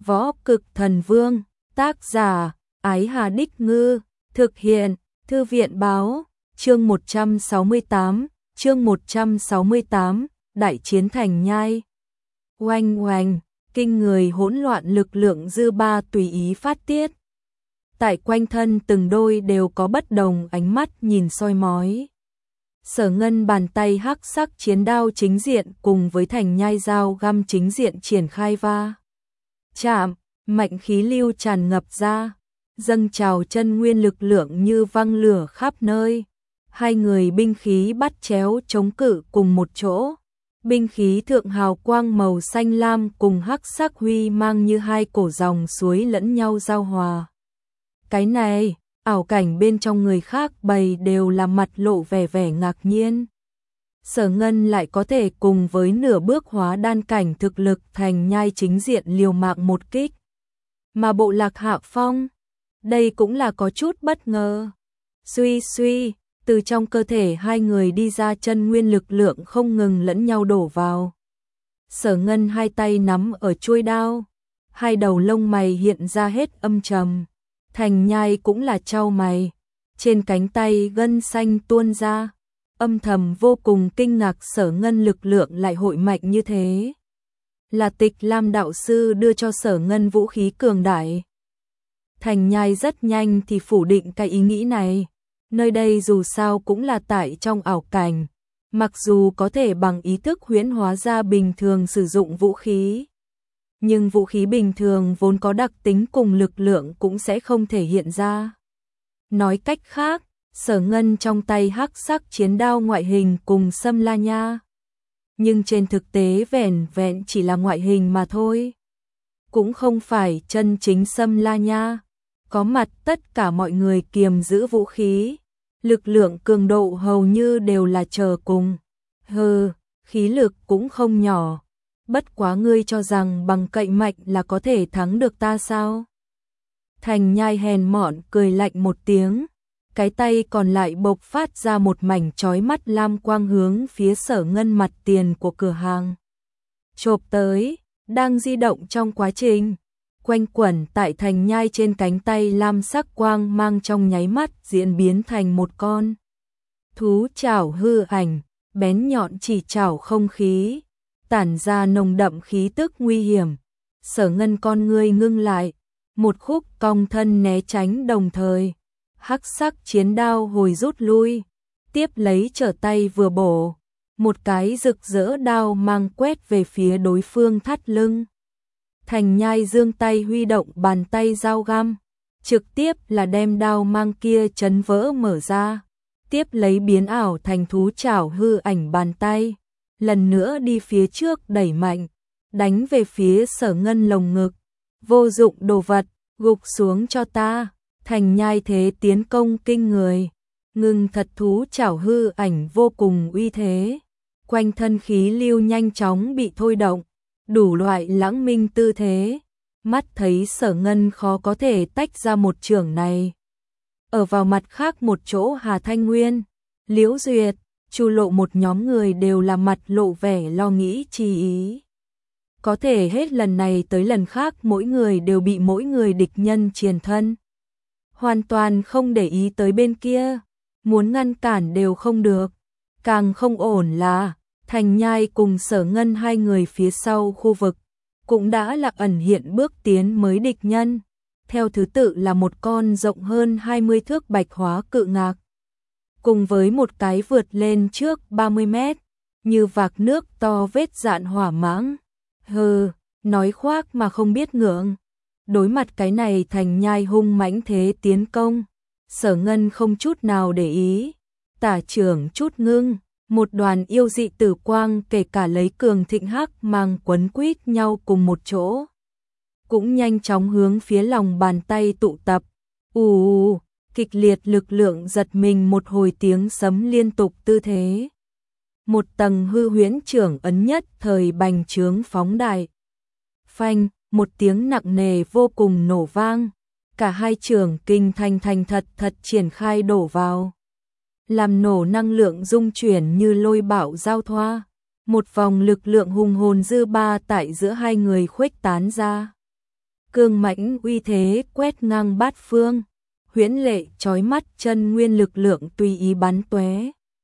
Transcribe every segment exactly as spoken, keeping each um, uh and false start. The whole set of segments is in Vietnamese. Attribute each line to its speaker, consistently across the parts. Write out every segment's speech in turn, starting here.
Speaker 1: Võ Cực Thần Vương, tác giả, Ái Hà Đích Ngư, thực hiện, Thư viện Báo, chương một trăm sáu mươi tám, chương một trăm sáu mươi tám, Đại chiến Thành Nhai. Oanh oanh, kinh người hỗn loạn lực lượng dư ba tùy ý phát tiết. Tại quanh thân từng đôi đều có bất đồng ánh mắt nhìn soi mói. Sở Ngân bàn tay hắc sắc chiến đao chính diện cùng với Thành Nhai dao găm chính diện triển khai va chạm, mạnh khí lưu tràn ngập ra, dâng trào chân nguyên lực lượng như văng lửa khắp nơi. Hai người binh khí bắt chéo chống cự cùng một chỗ. Binh khí thượng hào quang màu xanh lam cùng hắc sắc huy mang như hai cổ dòng suối lẫn nhau giao hòa. Cái này, ảo cảnh bên trong người khác bày đều là mặt lộ vẻ vẻ ngạc nhiên. Sở Ngân lại có thể cùng với nửa bước hóa đan cảnh thực lực Thành Nhai chính diện liều mạng một kích. Mà bộ Lạc Hạ Phong, đây cũng là có chút bất ngờ. Suy suy, từ trong cơ thể hai người đi ra chân nguyên lực lượng không ngừng lẫn nhau đổ vào. Sở Ngân hai tay nắm ở chuôi đao, hai đầu lông mày hiện ra hết âm trầm. Thành Nhai cũng là chau mày, trên cánh tay gân xanh tuôn ra, âm thầm vô cùng kinh ngạc Sở Ngân lực lượng lại hội mạnh như thế. Là Tịch Lam đạo sư đưa cho Sở Ngân vũ khí cường đại. Thành Nhai rất nhanh thì phủ định cái ý nghĩ này. Nơi đây dù sao cũng là tại trong ảo cảnh, mặc dù có thể bằng ý thức huyễn hóa ra bình thường sử dụng vũ khí, nhưng vũ khí bình thường vốn có đặc tính cùng lực lượng cũng sẽ không thể hiện ra. Nói cách khác, Sở Ngân trong tay hắc sắc chiến đao ngoại hình cùng Sâm La Nha, nhưng trên thực tế vẻn vẹn chỉ là ngoại hình mà thôi, cũng không phải chân chính Sâm La Nha. Có mặt tất cả mọi người kiềm giữ vũ khí, lực lượng cường độ hầu như đều là chờ cùng. Hừ, khí lực cũng không nhỏ. Bất quá ngươi cho rằng bằng cậy mạnh là có thể thắng được ta sao? Thành Nhai hèn mọn cười lạnh một tiếng, cái tay còn lại bộc phát ra một mảnh chói mắt lam quang hướng phía Sở Ngân mặt tiền của cửa hàng chộp tới, đang di động trong quá trình. Quanh quẩn tại Thành Nhai trên cánh tay lam sắc quang mang trong nháy mắt diễn biến thành một con thú chảo hư ảnh, bén nhọn chỉ chảo không khí, tản ra nồng đậm khí tức nguy hiểm. Sở Ngân con ngươi ngưng lại, một khúc cong thân né tránh đồng thời, hắc sắc chiến đao hồi rút lui, tiếp lấy trở tay vừa bổ, một cái rực rỡ đao mang quét về phía đối phương thắt lưng. Thành Nhai giương tay huy động bàn tay dao găm, trực tiếp là đem đao mang kia chấn vỡ mở ra, tiếp lấy biến ảo thành thú chảo hư ảnh bàn tay, lần nữa đi phía trước đẩy mạnh, đánh về phía Sở Ngân lồng ngực. Vô dụng đồ vật, gục xuống cho ta. Thành Nhai thế tiến công kinh người, ngừng thật thú chảo hư ảnh vô cùng uy thế, quanh thân khí lưu nhanh chóng bị thôi động, đủ loại lãng minh tư thế, mắt thấy Sở Ngân khó có thể tách ra một chưởng này. Ở vào mặt khác một chỗ Hà Thanh Nguyên, Liễu Duyệt, Chu Lộ một nhóm người đều là mặt lộ vẻ lo nghĩ chi ý. Có thể hết lần này tới lần khác mỗi người đều bị mỗi người địch nhân triền thân, hoàn toàn không để ý tới bên kia, muốn ngăn cản đều không được. Càng không ổn là Thành Nhai cùng Sở Ngân hai người phía sau khu vực cũng đã là ẩn hiện bước tiến mới địch nhân, theo thứ tự là một con rộng hơn hai mươi thước bạch hóa cự ngạc, cùng với một cái vượt lên trước ba mươi mét, như vạc nước to vết dạn hỏa mãng. Hừ, nói khoác mà không biết ngượng. Đối mặt cái này Thành Nhai hung mãnh thế tiến công, Sở Ngân không chút nào để ý, tả trưởng chút ngưng, một đoàn yêu dị tử quang kể cả lấy cường thịnh hắc mang quấn quýt nhau cùng một chỗ, cũng nhanh chóng hướng phía lòng bàn tay tụ tập. Ù, kịch liệt lực lượng giật mình một hồi tiếng sấm liên tục tư thế. Một tầng hư huyễn trưởng ấn nhất thời bành trướng phóng đại. Phanh, một tiếng nặng nề vô cùng nổ vang, cả hai trưởng kinh thành thành thật thật triển khai đổ vào, làm nổ năng lượng dung chuyển như lôi bạo giao thoa, một vòng lực lượng hùng hồn dư ba tại giữa hai người khuếch tán ra. cương mãnh uy thế quét ngang bát phương, huyễn lệ chói mắt chân nguyên lực lượng tùy ý bắn tóe.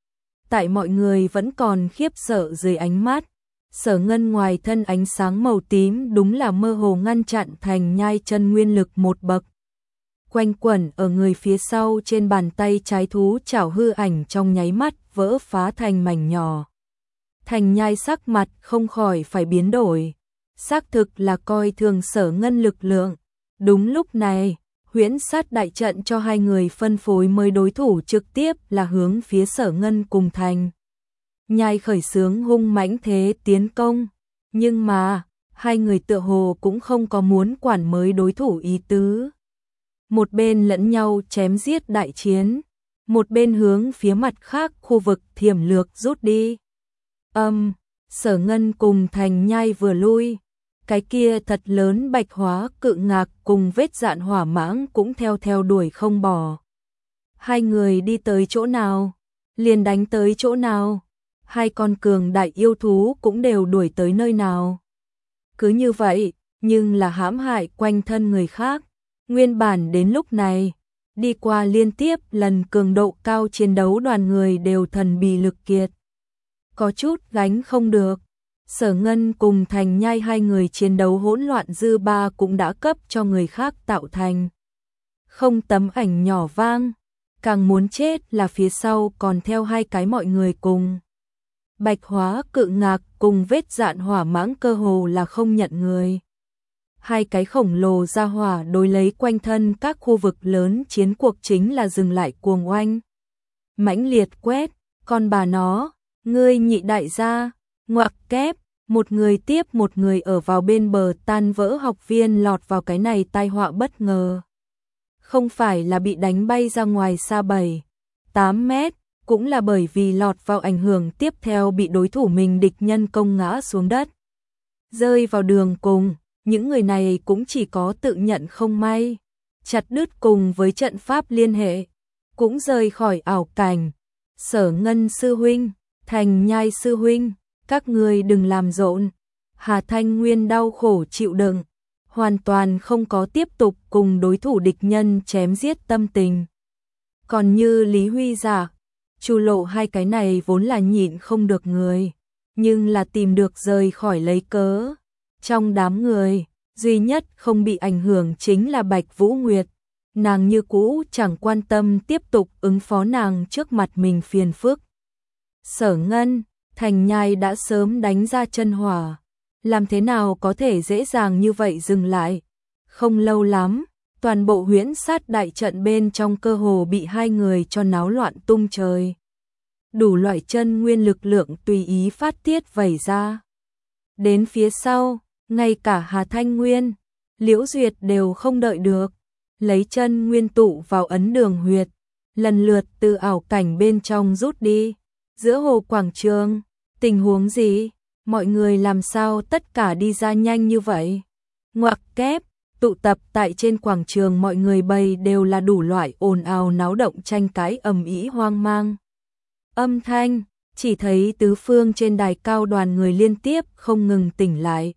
Speaker 1: Tại mọi người vẫn còn khiếp sợ dưới ánh mắt, Sở Ngân ngoài thân ánh sáng màu tím đúng là mơ hồ ngăn chặn Thành Nhai chân nguyên lực một bậc. Quanh quẩn ở người phía sau trên bàn tay trái thú chảo hư ảnh trong nháy mắt vỡ phá thành mảnh nhỏ. Thành Nhai sắc mặt không khỏi phải biến đổi, xác thực là coi thường Sở Ngân lực lượng. Đúng lúc này, huyễn sát đại trận cho hai người phân phối mới đối thủ trực tiếp là hướng phía Sở Ngân cùng Thành Nhai khởi xướng hung mãnh thế tiến công, nhưng mà hai người tựa hồ cũng không có muốn quản mới đối thủ ý tứ. Một bên lẫn nhau chém giết đại chiến, một bên hướng phía mặt khác khu vực thiểm lược rút đi. Âm, Sở Ngân cùng Thành Nhai vừa lui, cái kia thật lớn bạch hóa cự ngạc cùng vết dạn hỏa mãng cũng theo theo đuổi không bỏ. Hai người đi tới chỗ nào, liền đánh tới chỗ nào, hai con cường đại yêu thú cũng đều đuổi tới nơi nào. Cứ như vậy, nhưng là hãm hại quanh thân người khác. Nguyên bản đến lúc này, đi qua liên tiếp lần cường độ cao chiến đấu đoàn người đều thần bì lực kiệt. Có chút gánh không được. Sở Ngân cùng Thành Nhai hai người chiến đấu hỗn loạn dư ba cũng đã cấp cho người khác tạo thành không tấm ảnh nhỏ vang, càng muốn chết là phía sau còn theo hai cái mọi người cùng. Bạch hóa cự ngạc cùng vết dạn hỏa mãng cơ hồ là không nhận người. Hai cái khổng lồ ra hỏa đối lấy quanh thân các khu vực lớn chiến cuộc chính là dừng lại cuồng oanh. Mãnh liệt quét, con bà nó, ngươi nhị đại gia, ngoặc kép, một người tiếp một người ở vào bên bờ tan vỡ học viên lọt vào cái này tai họa bất ngờ. Không phải là bị đánh bay ra ngoài xa bảy, tám mét, cũng là bởi vì lọt vào ảnh hưởng tiếp theo bị đối thủ mình địch nhân công ngã xuống đất. Rơi vào đường cùng, những người này cũng chỉ có tự nhận không may, chặt đứt cùng với trận pháp liên hệ, cũng rời khỏi ảo cảnh. Sở Ngân sư huynh, Thành Nhai sư huynh, các người đừng làm rộn. Hà Thanh Nguyên đau khổ chịu đựng, hoàn toàn không có tiếp tục cùng đối thủ địch nhân chém giết tâm tình. Còn như Lý Huy Giả, Chu Lộ hai cái này vốn là nhịn không được người, nhưng là tìm được rời khỏi lấy cớ. Trong đám người, duy nhất không bị ảnh hưởng chính là Bạch Vũ Nguyệt. Nàng như cũ chẳng quan tâm tiếp tục ứng phó nàng trước mặt mình phiền phức. Sở Ngân, Thành Nhai đã sớm đánh ra chân hỏa. Làm thế nào có thể dễ dàng như vậy dừng lại? Không lâu lắm, toàn bộ huyễn sát đại trận bên trong cơ hồ bị hai người cho náo loạn tung trời. Đủ loại chân nguyên lực lượng tùy ý phát tiết vẩy ra. Đến phía sau, ngay cả Hà Thanh Nguyên, Liễu Duyệt đều không đợi được, lấy chân nguyên tụ vào ấn đường huyệt, lần lượt từ ảo cảnh bên trong rút đi. Giữa hồ quảng trường, tình huống gì? Mọi người làm sao tất cả đi ra nhanh như vậy? Ngoặc kép, tụ tập tại trên quảng trường mọi người bầy đều là đủ loại ồn ào náo động tranh cãi ầm ĩ hoang mang. Âm thanh, chỉ thấy tứ phương trên đài cao đoàn người liên tiếp không ngừng tỉnh lại.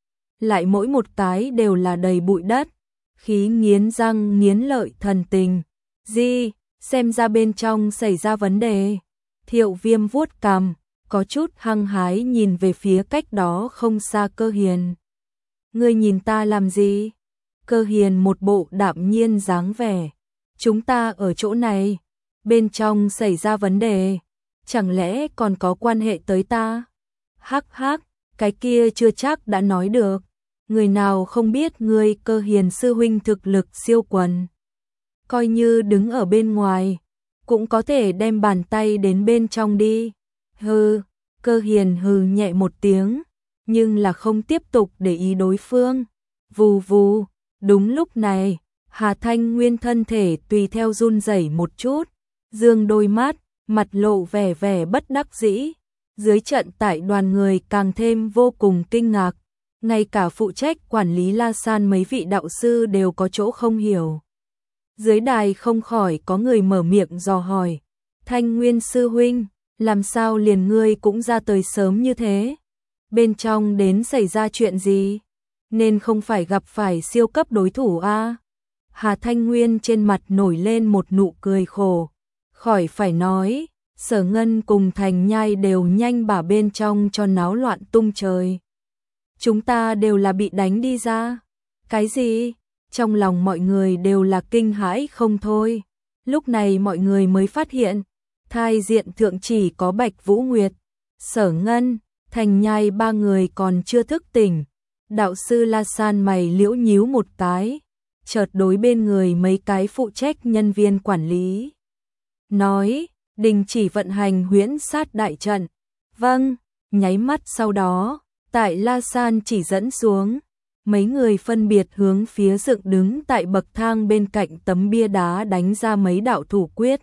Speaker 1: Lại mỗi một cái đều là đầy bụi đất, khí nghiến răng nghiến lợi thần tình. Gì, xem ra bên trong xảy ra vấn đề. Thiệu Viêm vuốt cằm, có chút hăng hái nhìn về phía cách đó không xa Cơ Hiền. Ngươi nhìn ta làm gì? Cơ Hiền một bộ đạm nhiên dáng vẻ. Chúng ta ở chỗ này, bên trong xảy ra vấn đề, chẳng lẽ còn có quan hệ tới ta? Hắc hắc, cái kia chưa chắc đã nói được. Người nào không biết ngươi Cơ Hiền sư huynh thực lực siêu quần. Coi như đứng ở bên ngoài, cũng có thể đem bàn tay đến bên trong đi. Hừ, Cơ Hiền hừ nhẹ một tiếng, nhưng là không tiếp tục để ý đối phương. Vù vù, đúng lúc này, Hà Thanh Nguyên thân thể tùy theo run rẩy một chút, dương đôi mắt, mặt lộ vẻ vẻ bất đắc dĩ. Dưới trận tại đoàn người càng thêm vô cùng kinh ngạc, ngay cả phụ trách quản lý La San mấy vị đạo sư đều có chỗ không hiểu. Dưới đài không khỏi có người mở miệng dò hỏi, Thanh Nguyên sư huynh, làm sao liền ngươi cũng ra tới sớm như thế? Bên trong đến xảy ra chuyện gì? nên không phải gặp phải siêu cấp đối thủ a. Hà Thanh Nguyên trên mặt nổi lên một nụ cười khổ, khỏi phải nói, Sở Ngân cùng Thành Nhai đều nhanh bả bên trong cho náo loạn tung trời. Chúng ta đều là bị đánh đi ra. Cái gì? Trong lòng mọi người đều là kinh hãi không thôi. Lúc này mọi người mới phát hiện, thai diện thượng chỉ có Bạch Vũ Nguyệt, Sở Ngân, Thành Nhai ba người còn chưa thức tỉnh. Đạo sư La San mày liễu nhíu một cái, chợt đối bên người mấy cái phụ trách nhân viên quản lý. Nói, đình chỉ vận hành huyễn sát đại trận. Vâng, nháy mắt sau đó, tại La San chỉ dẫn xuống, mấy người phân biệt hướng phía dựng đứng tại bậc thang bên cạnh tấm bia đá đánh ra mấy đạo thủ quyết.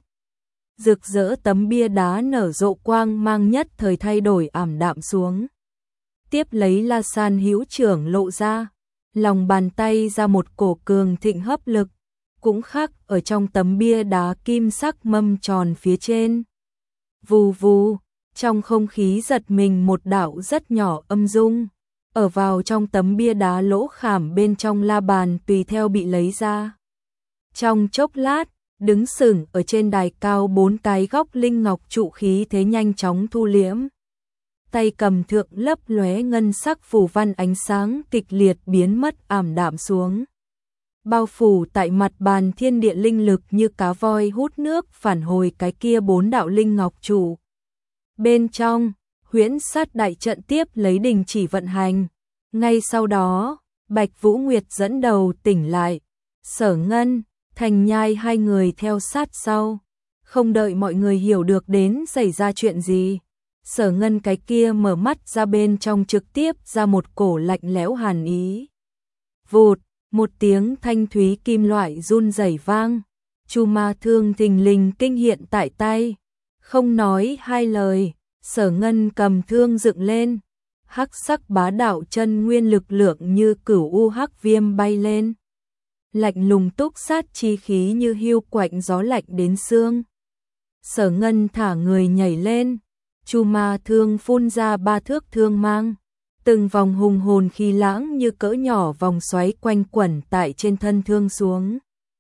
Speaker 1: Rực rỡ tấm bia đá nở rộ quang mang nhất thời thay đổi ảm đạm xuống. Tiếp lấy La San hữu trưởng lộ ra, lòng bàn tay ra một cổ cường thịnh hấp lực, cũng khắc ở trong tấm bia đá kim sắc mâm tròn phía trên. Vù vù, trong không khí giật mình một đạo rất nhỏ âm dung, ở vào trong tấm bia đá lỗ khảm bên trong la bàn tùy theo bị lấy ra. Trong chốc lát, đứng sừng ở trên đài cao bốn cái góc linh ngọc trụ khí thế nhanh chóng thu liễm. Tay cầm thượng lấp lóe ngân sắc phù văn ánh sáng kịch liệt biến mất ảm đạm xuống. Bao phủ tại mặt bàn thiên địa linh lực như cá voi hút nước phản hồi cái kia bốn đạo linh ngọc trụ. Bên trong, huyễn sát đại trận tiếp lấy đình chỉ vận hành. Ngay sau đó, Bạch Vũ Nguyệt dẫn đầu tỉnh lại. Sở Ngân, Thành Nhai hai người theo sát sau. Không đợi mọi người hiểu được đến xảy ra chuyện gì. Sở Ngân cái kia mở mắt ra bên trong trực tiếp ra một cổ lạnh lẽo hàn ý. Vụt, một tiếng thanh thúy kim loại run rẩy vang. Chu Ma Thương thình lình kinh hiện tại tay. Không nói hai lời, Sở Ngân cầm thương dựng lên. Hắc sắc bá đạo chân nguyên lực lượng như cửu u hắc viêm bay lên. Lạnh lùng túc sát chi khí như hiu quạnh gió lạnh đến xương. Sở Ngân thả người nhảy lên. Chu Ma Thương phun ra ba thước thương mang, từng vòng hùng hồn khí lãng như cỡ nhỏ vòng xoáy quanh quẩn tại trên thân thương xuống.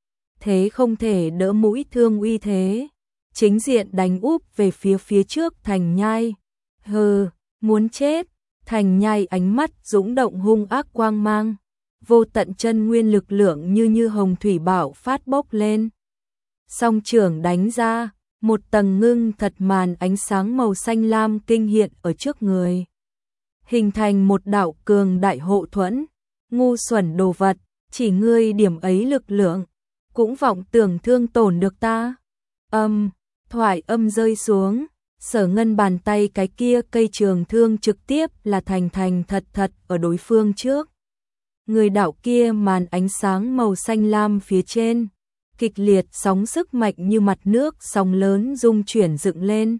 Speaker 1: Thế không thể đỡ mũi thương uy thế, chính diện đánh úp về phía phía trước Thành Nhai. Hừ, muốn chết. Thành Nhai ánh mắt dũng động hung ác quang mang, vô tận chân nguyên lực lượng như như hồng thủy bạo phát bốc lên. Song trưởng đánh ra, một tầng ngưng thật màn ánh sáng màu xanh lam kinh hiện ở trước người. Hình thành một đạo cường đại hộ thuẫn. Ngu xuẩn đồ vật, chỉ ngươi điểm ấy lực lượng, cũng vọng tưởng thương tổn được ta. Âm, thoại âm rơi xuống, Sở Ngân bàn tay cái kia cây trường thương trực tiếp là thành thành thật thật ở đối phương trước. Người đạo kia màn ánh sáng màu xanh lam phía trên, kịch liệt sóng sức mạnh như mặt nước sóng lớn rung chuyển dựng lên.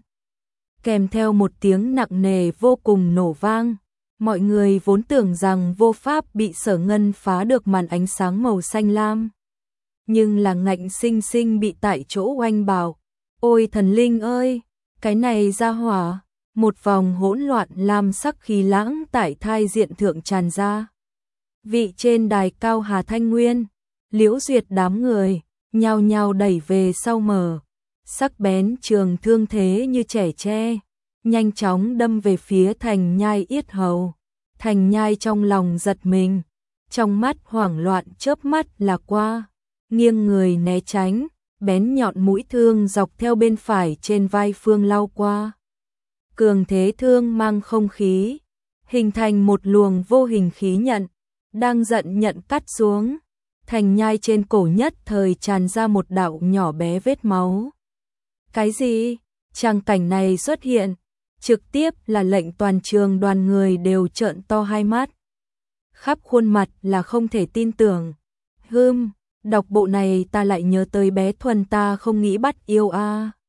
Speaker 1: Kèm theo một tiếng nặng nề vô cùng nổ vang, mọi người vốn tưởng rằng vô pháp bị Sở Ngân phá được màn ánh sáng màu xanh lam. Nhưng là ngạnh sinh sinh bị tại chỗ oanh bảo. Ôi thần linh ơi, cái này ra hỏa, một vòng hỗn loạn lam sắc khí lãng tại thai diện thượng tràn ra. Vị trên đài cao Hà Thanh Nguyên, Liễu Duyệt đám người, nhao nhao đẩy về sau mở. Sắc bén trường thương thế như trẻ tre, nhanh chóng đâm về phía Thành Nhai yết hầu. Thành Nhai trong lòng giật mình, trong mắt hoảng loạn chớp mắt là qua, nghiêng người né tránh, bén nhọn mũi thương dọc theo bên phải trên vai phương lao qua. Cường thế thương mang không khí, hình thành một luồng vô hình khí nhận, đang giận nhận cắt xuống. Thành Nhai trên cổ nhất thời tràn ra một đạo nhỏ bé vết máu. Cái gì? Tràng cảnh này xuất hiện, trực tiếp là lệnh toàn trường đoàn người đều trợn to hai mắt. Khắp khuôn mặt là không thể tin tưởng. Hừm, đọc bộ này ta lại nhớ tới bé Thuần ta không nghĩ bắt yêu a. À.